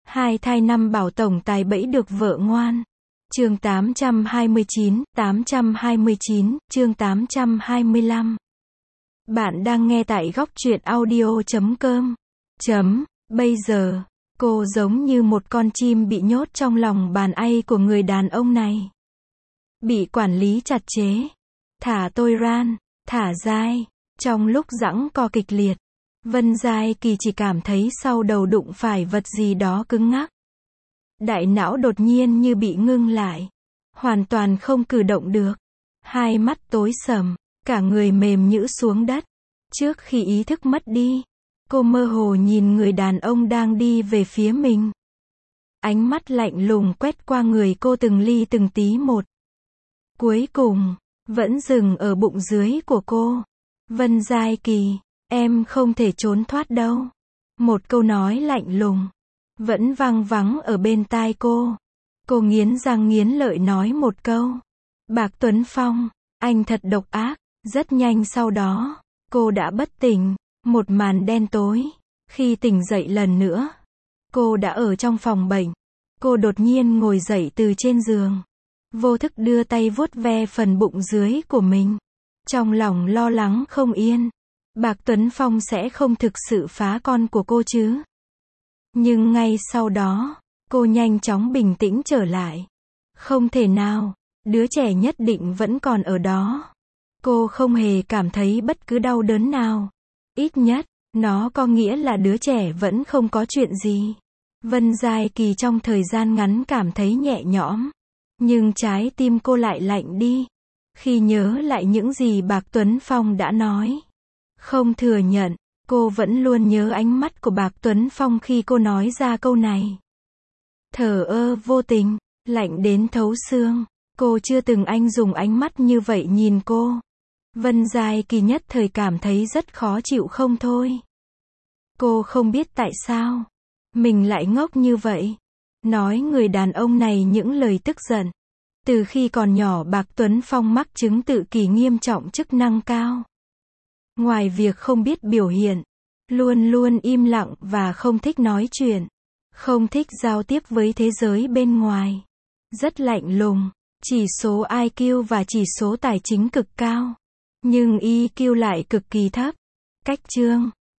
Hai thai năm bảo tổng tài bẫy được vợ ngoan. Chương 829, chương 825. Bạn đang nghe tại góc truyện audio.com. Bây giờ, cô giống như một con chim bị nhốt trong lòng bàn tay của người đàn ông này. Bị quản lý chặt chẽ. Thả tôi ran, thả dai. Trong lúc giãng co kịch liệt, Vân Giai Kỳ chỉ cảm thấy sau đầu đụng phải vật gì đó cứng ngắc. Đại não đột nhiên như bị ngưng lại. Hoàn toàn không cử động được. Hai mắt tối sầm, cả người mềm nhũn xuống đất. Trước khi ý thức mất đi, cô mơ hồ nhìn người đàn ông đang đi về phía mình. Ánh mắt lạnh lùng quét qua người cô từng ly từng tí một. Cuối cùng, vẫn dừng ở bụng dưới của cô. Vân Giai Kỳ, em không thể trốn thoát đâu. Một câu nói lạnh lùng, vẫn vang vẳng ở bên tai cô. Cô nghiến răng nghiến lợi nói một câu. Bạc Tuấn Phong, anh thật độc ác. Rất nhanh sau đó, cô đã bất tỉnh. Một màn đen tối. Khi tỉnh dậy lần nữa, cô đã ở trong phòng bệnh. Cô đột nhiên ngồi dậy từ trên giường. Vô thức đưa tay vuốt ve phần bụng dưới của mình. Trong lòng lo lắng không yên. Bạc Tuấn Phong sẽ không thực sự phá con của cô chứ? Nhưng ngay sau đó, cô nhanh chóng bình tĩnh trở lại. Không thể nào, đứa trẻ nhất định vẫn còn ở đó. Cô không hề cảm thấy bất cứ đau đớn nào. Ít nhất, nó có nghĩa là đứa trẻ vẫn không có chuyện gì. Vân Giai Kỳ trong thời gian ngắn cảm thấy nhẹ nhõm. Nhưng trái tim cô lại lạnh đi. Khi nhớ lại những gì Bạc Tuấn Phong đã nói. Không thừa nhận, cô vẫn luôn nhớ ánh mắt của Bạc Tuấn Phong khi cô nói ra câu này. Thờ ơ vô tình, lạnh đến thấu xương. Cô chưa từng anh dùng ánh mắt như vậy nhìn cô. Vân Giai Kỳ nhất thời cảm thấy rất khó chịu không thôi. Cô không biết tại sao mình lại ngốc như vậy. Nói người đàn ông này những lời tức giận. Từ khi còn nhỏ Bạc Tuấn Phong mắc chứng tự kỷ nghiêm trọng chức năng cao. Ngoài việc không biết biểu hiện, luôn luôn im lặng và không thích nói chuyện, không thích giao tiếp với thế giới bên ngoài. Rất lạnh lùng, chỉ số IQ và chỉ số tài chính cực cao, nhưng EQ lại cực kỳ thấp. Cách chương